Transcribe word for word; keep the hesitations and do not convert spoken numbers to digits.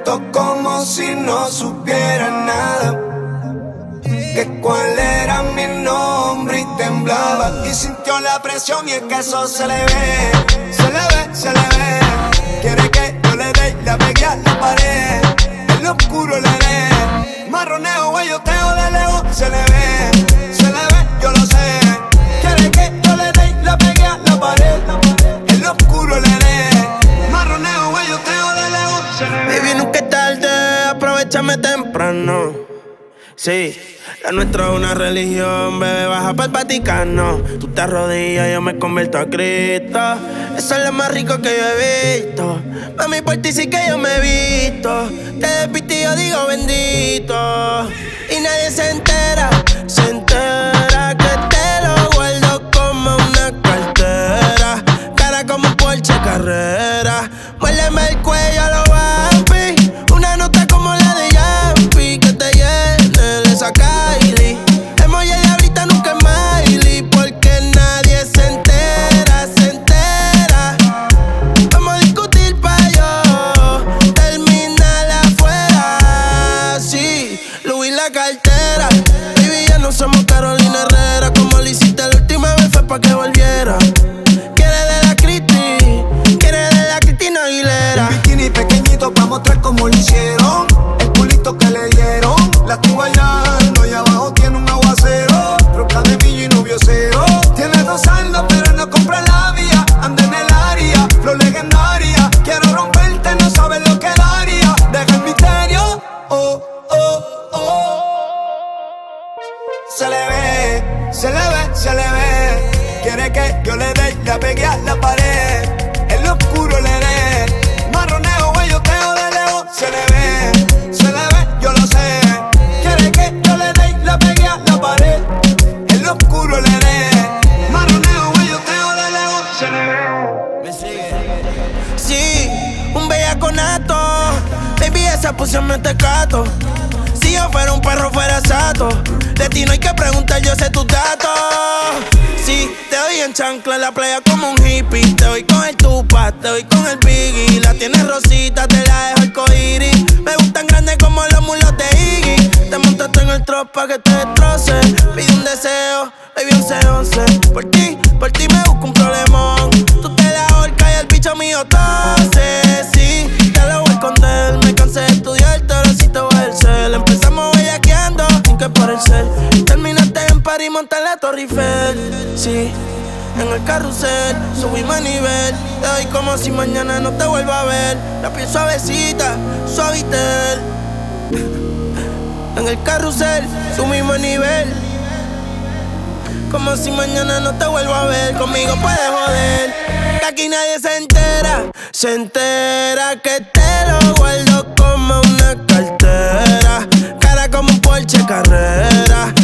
preguntó como si no supiera nada, que cuál era mi nombre y temblaba. Y sintió la presión y es que eso se le ve, se le ve, se le ve. Quiere que yo le dé la pegué a la pared, en lo oscuro le dé. Marroneo, guayoteo de lejos, se le ve, se le ve, yo lo sé. Quiere que yo le dé la pegué a la pared, en lo oscuro le dé. Marroneo, guayoteo de lejos, se le ve. Baby, nunca es tarde, aprovechame temprano. Sí, la nuestra es una religión, bebé, baja pa'l Vaticano. Tú te arrodillas, yo me convierto a Cristo. Eso es lo más rico que yo he visto. Mami, por ti sí que yo me he visto. Te despiste y yo digo bendito. Y nadie se entera, se entera que te lo guardo como una cartera. Cara como un Porsche Carrera. Muérdeme el cuello a lo vampi. Una nota como la de Yampi que te llene de esa Kylie. Emoji de ahorita nunca es Miley, porque nadie se entera, se entera. Vamos a discutir pa' yo terminar afuera. Sí, Louis la cartera. Baby, ya no somos Carolina Herrera. Como lo hiciste la última vez fue pa' que volviera. Quiere de la Cristi, quiere de la Cristina Aguilera. Un bikini pequeñito pa' mostrar cómo lo hicieron, el culito que le dieron. La estoy bailando y abajo tiene un aguacero. Roca de Villa y novio cero. Tiene dos saldos pero no compra la vía. Anda en el área, flow legendaria. Quiero romperte, no sabes lo que daría. Deja el misterio, oh, oh, oh. Se le ve, se le ve, se le ve. Quiere que yo le dé, la pegué a la pared, en lo oscuro le dé. Marroneo, guayoteo de lejos, se le ve, se le ve, yo lo sé. Quiere que yo le dé, la pegué a la pared, en lo oscuro le dé. Marroneo, guayoteo de lejos, se le ve. Me sigue. Sí, un bellaconato. Baby, esa posición me te cato. Si yo fuera un perro, fuera sato. De ti no hay que preguntar, yo sé tus datos. Sí, te doy en chancla en la playa como un hippie. Te doy con el Tupac, te doy con el Biggie. La tienes rosita, te la dejo arcoíris. Me gustan grandes como los mulos de Iggy. Te montaste en el tropa pa' que te destroce. Pide un deseo, baby, once once. Por ti, por ti me busco un problemón. Tú te la horcas y el bicho mío tose. Sí, te lo voy a esconder. Me cansé de estudiar, pero si te voy a ejercer. Empezamos bellaqueando, que por el cel. Terminaste en París, montar la Torre Eiffel. Sí, en el carrusel, subimos a nivel. Te doy como si mañana no te vuelva a ver. La piel suavecita, suavitel. En el carrusel, subimos a nivel. Como si mañana no te vuelva a ver. Conmigo puedes joder, que aquí nadie se entera. Se entera que te lo guardo como una cartera. Cara como un Porsche Carrera.